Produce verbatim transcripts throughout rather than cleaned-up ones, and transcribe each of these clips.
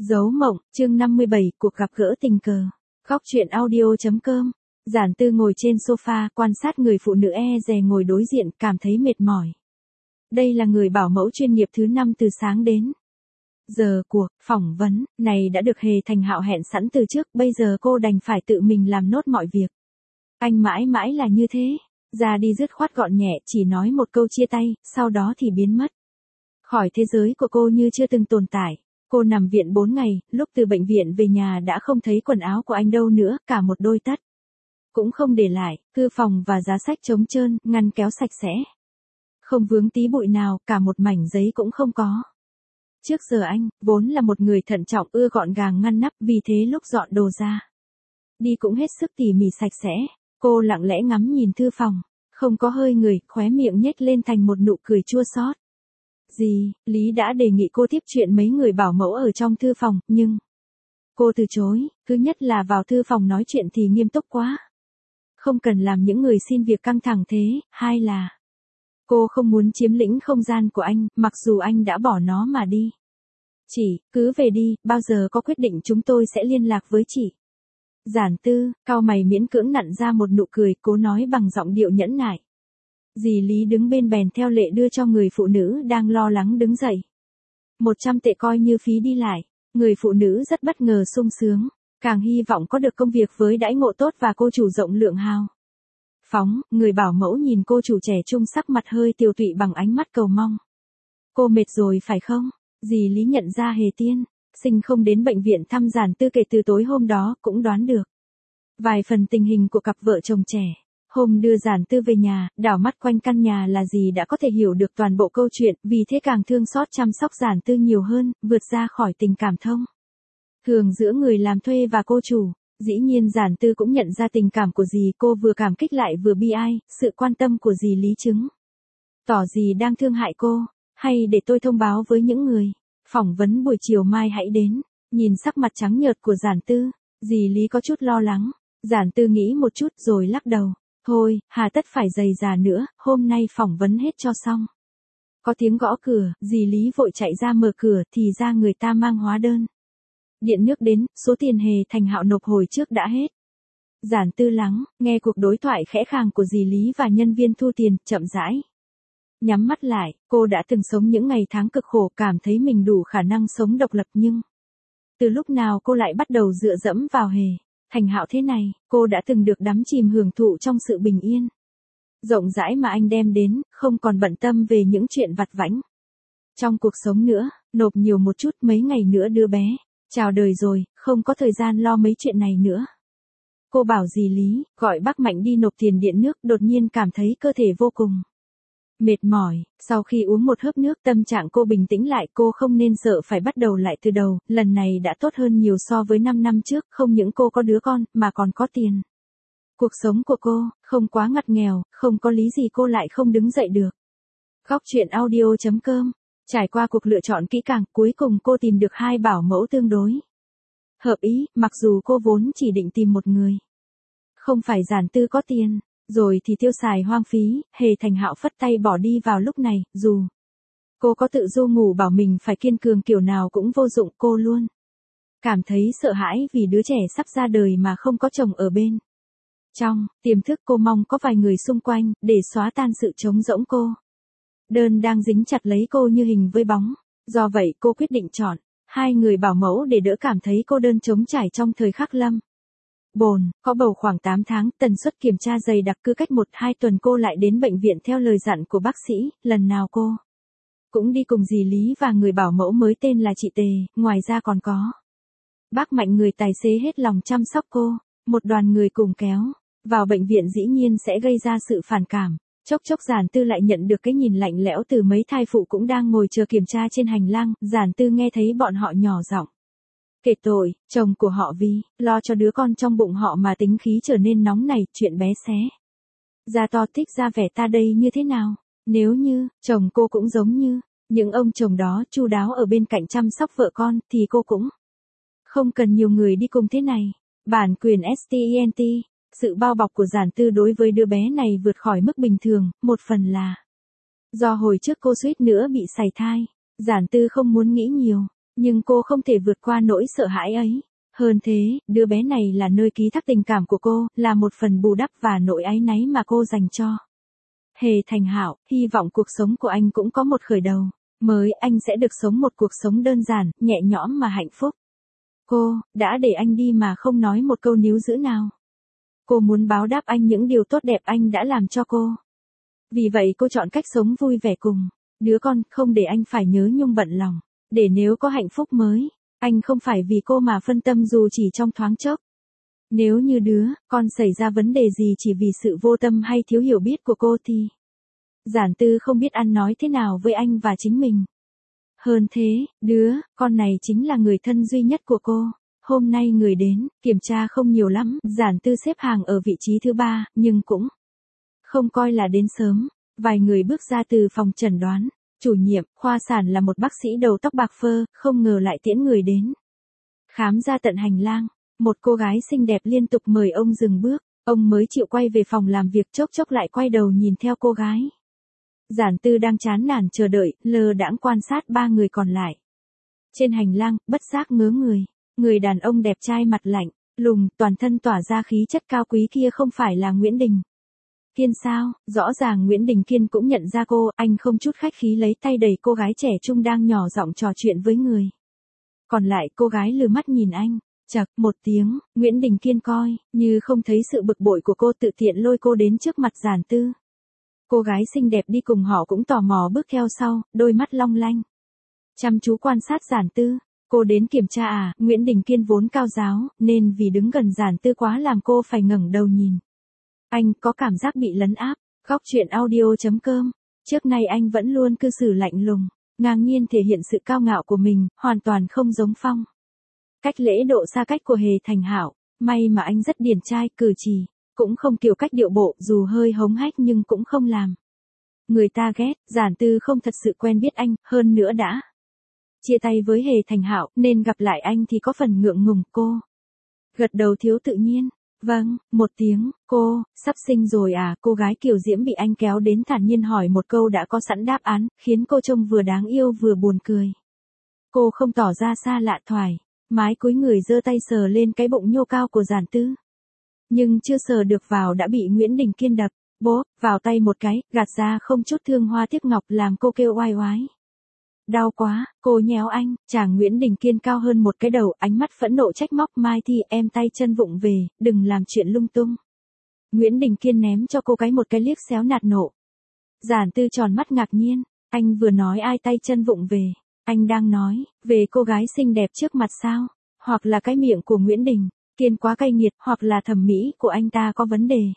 Dấu mộng, chương năm mươi bảy, cuộc gặp gỡ tình cờ. Góc truyện audio.com. Giản Tư ngồi trên sofa, quan sát người phụ nữ e dè ngồi đối diện, cảm thấy mệt mỏi. Đây là người bảo mẫu chuyên nghiệp thứ năm từ sáng đến giờ cuộc phỏng vấn này đã được Hề Thành Hạo hẹn sẵn từ trước, bây giờ cô đành phải tự mình làm nốt mọi việc. Anh mãi mãi là như thế, ra đi dứt khoát gọn nhẹ, chỉ nói một câu chia tay, sau đó thì biến mất khỏi thế giới của cô như chưa từng tồn tại. Cô nằm viện bốn ngày, lúc từ bệnh viện về nhà đã không thấy quần áo của anh đâu nữa, cả một đôi tất cũng không để lại, thư phòng và giá sách trống trơn, ngăn kéo sạch sẽ, không vướng tí bụi nào, cả một mảnh giấy cũng không có. Trước giờ anh, vốn là một người thận trọng, ưa gọn gàng ngăn nắp, vì thế lúc dọn đồ ra đi cũng hết sức tỉ mỉ sạch sẽ. Cô lặng lẽ ngắm nhìn thư phòng, không có hơi người, khóe miệng nhếch lên thành một nụ cười chua xót. Dì, Lý đã đề nghị cô tiếp chuyện mấy người bảo mẫu ở trong thư phòng, nhưng cô từ chối. Thứ nhất là vào thư phòng nói chuyện thì nghiêm túc quá, không cần làm những người xin việc căng thẳng thế. Hai là cô không muốn chiếm lĩnh không gian của anh, mặc dù anh đã bỏ nó mà đi. Chị, cứ về đi, bao giờ có quyết định chúng tôi sẽ liên lạc với chị. Giản Tư, cau mày miễn cưỡng nặn ra một nụ cười, cố nói bằng giọng điệu nhẫn nại. Dì Lý đứng bên bèn theo lệ đưa cho người phụ nữ đang lo lắng đứng dậy một trăm tệ coi như phí đi lại. Người phụ nữ rất bất ngờ sung sướng, càng hy vọng có được công việc với đãi ngộ tốt và cô chủ rộng lượng hào phóng. Người bảo mẫu nhìn cô chủ trẻ trung, sắc mặt hơi tiều tụy bằng ánh mắt cầu mong. Cô mệt rồi phải không? Dì Lý nhận ra Hề Tiên Sinh không đến bệnh viện thăm Giản Tư kể từ tối hôm đó, cũng đoán được vài phần tình hình của cặp vợ chồng trẻ. Hôm đưa Giản Tư về nhà, đảo mắt quanh căn nhà là dì đã có thể hiểu được toàn bộ câu chuyện, vì thế càng thương xót chăm sóc Giản Tư nhiều hơn, vượt ra khỏi tình cảm thông thường giữa người làm thuê và cô chủ. Dĩ nhiên Giản Tư cũng nhận ra tình cảm của dì, cô vừa cảm kích lại vừa bi ai, sự quan tâm của dì Lý chứng tỏ dì đang thương hại cô. Hay để tôi thông báo với những người phỏng vấn buổi chiều mai hãy đến. Nhìn sắc mặt trắng nhợt của Giản Tư, dì Lý có chút lo lắng. Giản Tư nghĩ một chút rồi lắc đầu. Thôi, hà tất phải dày dà nữa, hôm nay phỏng vấn hết cho xong. Có tiếng gõ cửa, dì Lý vội chạy ra mở cửa, thì ra người ta mang hóa đơn điện nước đến, số tiền Hề Thành Hạo nộp hồi trước đã hết. Giản Tư lắng, nghe cuộc đối thoại khẽ khàng của dì Lý và nhân viên thu tiền, chậm rãi nhắm mắt lại. Cô đã từng sống những ngày tháng cực khổ, cảm thấy mình đủ khả năng sống độc lập, nhưng từ lúc nào cô lại bắt đầu dựa dẫm vào Hề Thành Hạo thế này? Cô đã từng được đắm chìm hưởng thụ trong sự bình yên rộng rãi mà anh đem đến, không còn bận tâm về những chuyện vặt vãnh trong cuộc sống nữa. Nộp nhiều một chút, mấy ngày nữa đứa bé chào đời rồi, không có thời gian lo mấy chuyện này nữa. Cô bảo dì Lý gọi bác Mạnh đi nộp tiền điện nước, đột nhiên cảm thấy cơ thể vô cùng mệt mỏi. Sau khi uống một hớp nước, tâm trạng cô bình tĩnh lại. Cô không nên sợ phải bắt đầu lại từ đầu, lần này đã tốt hơn nhiều so với năm năm trước. Không những cô có đứa con, mà còn có tiền. Cuộc sống của cô không quá ngặt nghèo, không có lý gì cô lại không đứng dậy được. Góc truyện audio.com. Trải qua cuộc lựa chọn kỹ càng, cuối cùng cô tìm được hai bảo mẫu tương đối hợp ý. Mặc dù cô vốn chỉ định tìm một người không phải Giản Tư có tiền rồi thì tiêu xài hoang phí. Hề Thành Hạo phất tay bỏ đi vào lúc này. Dù cô có tự du ngủ bảo mình phải kiên cường kiểu nào cũng vô dụng, cô luôn cảm thấy sợ hãi vì đứa trẻ sắp ra đời mà không có chồng ở bên trong. Tiềm thức cô mong có vài người xung quanh để xóa tan sự trống rỗng cô đơn đang dính chặt lấy cô như hình với bóng. Do vậy cô quyết định chọn hai người bảo mẫu để đỡ cảm thấy cô đơn trống trải trong thời khắc lâm bồn. Có bầu khoảng tám tháng, tần suất kiểm tra dày đặc, cứ cách một hai tuần cô lại đến bệnh viện theo lời dặn của bác sĩ. Lần nào cô cũng đi cùng dì Lý và người bảo mẫu mới tên là chị Tề, ngoài ra còn có bác Mạnh, người tài xế hết lòng chăm sóc cô. Một đoàn người cùng kéo vào bệnh viện dĩ nhiên sẽ gây ra sự phản cảm. Chốc chốc Giản Tư lại nhận được cái nhìn lạnh lẽo từ mấy thai phụ cũng đang ngồi chờ kiểm tra trên hành lang. Giản Tư nghe thấy bọn họ nhỏ giọng kể tội chồng của họ vì lo cho đứa con trong bụng họ mà tính khí trở nên nóng nảy, chuyện bé xé ra to thích ra vẻ ta đây như thế nào. Nếu như chồng cô cũng giống như những ông chồng đó, chu đáo ở bên cạnh chăm sóc vợ con, thì cô cũng không cần nhiều người đi cùng thế này. Bản quyền stent. Sự bao bọc của Giản Tư đối với đứa bé này vượt khỏi mức bình thường, một phần là do hồi trước cô suýt nữa bị sảy thai. Giản Tư không muốn nghĩ nhiều, Nhưng cô không thể vượt qua nỗi sợ hãi ấy. Hơn thế, đứa bé này là nơi ký thác tình cảm của cô, là một phần bù đắp và nỗi áy náy mà cô dành cho Hề Thành Hạo. Hy vọng cuộc sống của anh cũng có một khởi đầu mới, anh sẽ được sống một cuộc sống đơn giản, nhẹ nhõm mà hạnh phúc. Cô đã để anh đi mà không nói một câu níu giữ nào. Cô muốn báo đáp anh những điều tốt đẹp anh đã làm cho cô. Vì vậy cô chọn cách sống vui vẻ cùng đứa con, không để anh phải nhớ nhung bận lòng. Để nếu có hạnh phúc mới, anh không phải vì cô mà phân tâm dù chỉ trong thoáng chốc. Nếu như đứa con xảy ra vấn đề gì chỉ vì sự vô tâm hay thiếu hiểu biết của cô thì Giản Tư không biết ăn nói thế nào với anh và chính mình. Hơn thế, đứa con này chính là người thân duy nhất của cô. Hôm nay người đến kiểm tra không nhiều lắm, Giản Tư xếp hàng ở vị trí thứ ba, nhưng cũng không coi là đến sớm. Vài người bước ra từ phòng chẩn đoán. Chủ nhiệm khoa sản là một bác sĩ đầu tóc bạc phơ, không ngờ lại tiễn người đến khám ra tận hành lang. Một cô gái xinh đẹp liên tục mời ông dừng bước, ông mới chịu quay về phòng làm việc, chốc chốc lại quay đầu nhìn theo cô gái. Giản Tư đang chán nản chờ đợi, lơ đãng quan sát ba người còn lại. Trên hành lang, bất giác ngớ người, người đàn ông đẹp trai mặt lạnh, lùng, toàn thân tỏa ra khí chất cao quý kia không phải là Nguyễn Đình Kiên sao? Rõ ràng Nguyễn Đình Kiên cũng nhận ra cô, anh không chút khách khí lấy tay đẩy cô gái trẻ trung đang nhỏ giọng trò chuyện với người còn lại. Cô gái lừ mắt nhìn anh, chậc một tiếng, Nguyễn Đình Kiên coi như không thấy sự bực bội của cô, tự tiện lôi cô đến trước mặt Giản Tư. Cô gái xinh đẹp đi cùng họ cũng tò mò bước theo sau, đôi mắt long lanh chăm chú quan sát Giản Tư. Cô đến kiểm tra à? Nguyễn Đình Kiên vốn cao giáo, nên vì đứng gần Giản Tư quá làm cô phải ngẩng đầu nhìn. Anh có cảm giác bị lấn áp. Góc truyện audio chấm com. Trước nay anh vẫn luôn cư xử lạnh lùng, ngang nhiên thể hiện sự cao ngạo của mình, hoàn toàn không giống phong cách lễ độ xa cách của Hề Thành Hạo. May mà anh rất điển trai, cử chỉ cũng không kiểu cách điệu bộ, dù hơi hống hách nhưng cũng không làm người ta ghét. Giản Tư không thật sự quen biết anh, hơn nữa đã chia tay với Hề Thành Hạo, nên gặp lại anh thì có phần ngượng ngùng. Cô gật đầu thiếu tự nhiên. Vâng, một tiếng. Cô sắp sinh rồi à? Cô gái kiều diễm bị anh kéo đến thản nhiên hỏi một câu đã có sẵn đáp án, khiến cô trông vừa đáng yêu vừa buồn cười. Cô không tỏ ra xa lạ, thoải mái cúi người giơ tay sờ lên cái bụng nhô cao của Giản Tư. Nhưng chưa sờ được vào đã bị Nguyễn Đình Kiên đập bố vào tay một cái, gạt ra không chút thương hoa tiếc ngọc, làm cô kêu oai oái. Đau quá. Cô nhéo anh. Chàng Nguyễn Đình Kiên cao hơn một cái đầu, ánh mắt phẫn nộ trách móc. Mai Thi, em tay chân vụng về, đừng làm chuyện lung tung. Nguyễn Đình Kiên ném cho cô cái một cái liếc xéo nạt nộ. Giản Tư tròn mắt ngạc nhiên. Anh vừa nói ai tay chân vụng về? Anh đang nói về cô gái xinh đẹp trước mặt sao? Hoặc là cái miệng của Nguyễn Đình Kiên quá cay nghiệt, hoặc là thẩm mỹ của anh ta có vấn đề.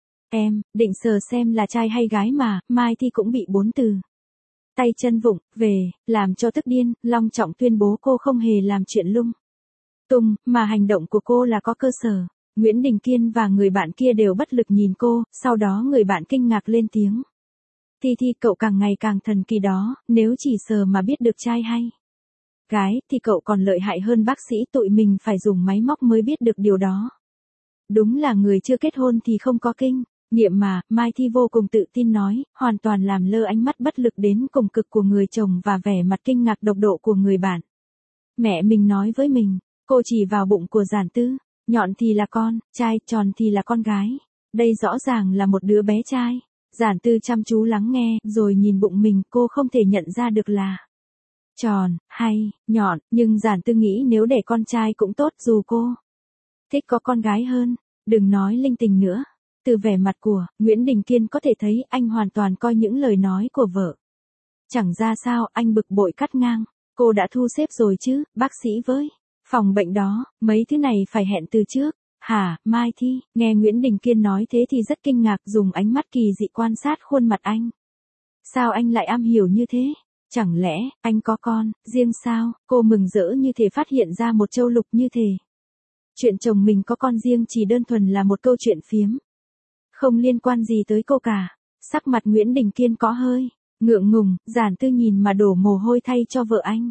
Em định sờ xem là trai hay gái mà. Mai Thi cũng bị bốn từ tay chân vụng về làm cho tức điên, long trọng tuyên bố cô không hề làm chuyện lung tung, mà hành động của cô là có cơ sở. Nguyễn Đình Kiên và người bạn kia đều bất lực nhìn cô, sau đó người bạn kinh ngạc lên tiếng. Thi Thi, cậu càng ngày càng thần kỳ đó, nếu chỉ sờ mà biết được trai hay gái thì cậu còn lợi hại hơn bác sĩ, tụi mình phải dùng máy móc mới biết được điều đó. Đúng là người chưa kết hôn thì không có kinh nghiệm mà. Mai Thi vô cùng tự tin nói, hoàn toàn làm lơ ánh mắt bất lực đến cùng cực của người chồng và vẻ mặt kinh ngạc độc độ của người bạn. Mẹ mình nói với mình, cô chỉ vào bụng của Giản Tư, nhọn thì là con trai, tròn thì là con gái. Đây rõ ràng là một đứa bé trai. Giản Tư chăm chú lắng nghe, rồi nhìn bụng mình, cô không thể nhận ra được là tròn hay nhọn, nhưng Giản Tư nghĩ nếu để con trai cũng tốt, dù cô thích có con gái hơn. Đừng nói linh tinh nữa. Từ vẻ mặt của Nguyễn Đình Kiên có thể thấy anh hoàn toàn coi những lời nói của vợ chẳng ra sao. Anh bực bội cắt ngang. Cô đã thu xếp rồi chứ? Bác sĩ với phòng bệnh đó, mấy thứ này phải hẹn từ trước. Hả? Mai Thi nghe Nguyễn Đình Kiên nói thế thì rất kinh ngạc, dùng ánh mắt kỳ dị quan sát khuôn mặt anh. Sao anh lại am hiểu như thế? Chẳng lẽ anh có con riêng sao? Cô mừng rỡ như thể phát hiện ra một châu lục, như thể chuyện chồng mình có con riêng chỉ đơn thuần là một câu chuyện phiếm, không liên quan gì tới cô cả. Sắc mặt Nguyễn Đình Kiên có hơi ngượng ngùng. Giản Tư nhìn mà đổ mồ hôi thay cho vợ anh.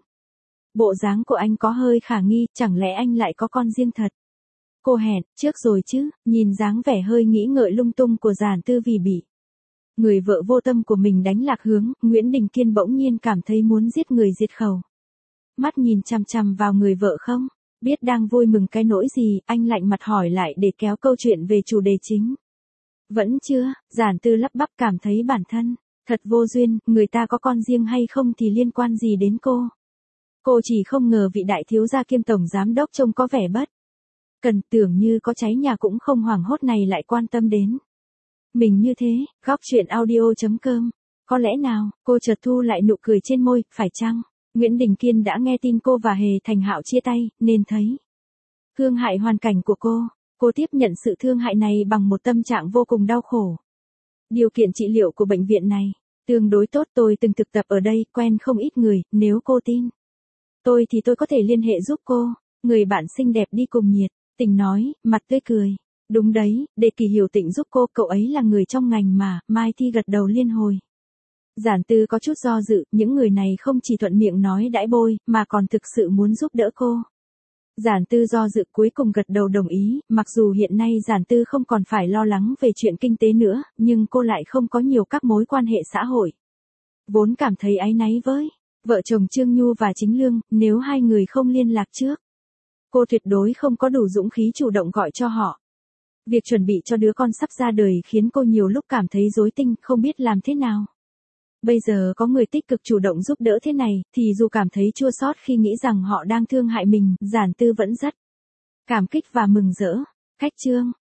Bộ dáng của anh có hơi khả nghi, chẳng lẽ anh lại có con riêng thật? Cô hẹn trước rồi chứ? Nhìn dáng vẻ hơi nghĩ ngợi lung tung của Giản Tư vì bị người vợ vô tâm của mình đánh lạc hướng, Nguyễn Đình Kiên bỗng nhiên cảm thấy muốn giết người diệt khẩu. mắt nhìn chằm chằm vào người vợ không? Biết đang vui mừng cái nỗi gì, anh lạnh mặt hỏi lại để kéo câu chuyện về chủ đề chính. Vẫn chưa, Giản Tư lắp bắp cảm thấy bản thân thật vô duyên, người ta có con riêng hay không thì liên quan gì đến cô. Cô chỉ không ngờ vị đại thiếu gia kiêm tổng giám đốc trông có vẻ bất cần, tưởng như có cháy nhà cũng không hoảng hốt này lại quan tâm đến mình như thế. Góc chuyện audio chấm com. Có lẽ nào, cô chợt thu lại nụ cười trên môi, phải chăng Nguyễn Đình Kiên đã nghe tin cô và Hề Thành Hạo chia tay, nên thấy thương hại hoàn cảnh của cô. Cô tiếp nhận sự thương hại này bằng một tâm trạng vô cùng đau khổ. Điều kiện trị liệu của bệnh viện này tương đối tốt, tôi từng thực tập ở đây, quen không ít người, nếu cô tin tôi thì tôi có thể liên hệ giúp cô. Người bạn xinh đẹp đi cùng nhiệt tình nói, mặt tươi cười. Đúng đấy, để Kỳ Hiểu Tịnh giúp cô, cậu ấy là người trong ngành mà. Mai Thi gật đầu liên hồi. Giản Tư có chút do dự, những người này không chỉ thuận miệng nói đãi bôi, mà còn thực sự muốn giúp đỡ cô. Giản Tư do dự cuối cùng gật đầu đồng ý, mặc dù hiện nay Giản Tư không còn phải lo lắng về chuyện kinh tế nữa, nhưng cô lại không có nhiều các mối quan hệ xã hội. Vốn cảm thấy áy náy với vợ chồng Trương Nhu và Chính Lương, nếu hai người không liên lạc trước, cô tuyệt đối không có đủ dũng khí chủ động gọi cho họ. Việc chuẩn bị cho đứa con sắp ra đời khiến cô nhiều lúc cảm thấy rối tinh, không biết làm thế nào. Bây giờ có người tích cực chủ động giúp đỡ thế này, thì dù cảm thấy chua xót khi nghĩ rằng họ đang thương hại mình, Giản Tư vẫn rất cảm kích và mừng rỡ. Khách chương.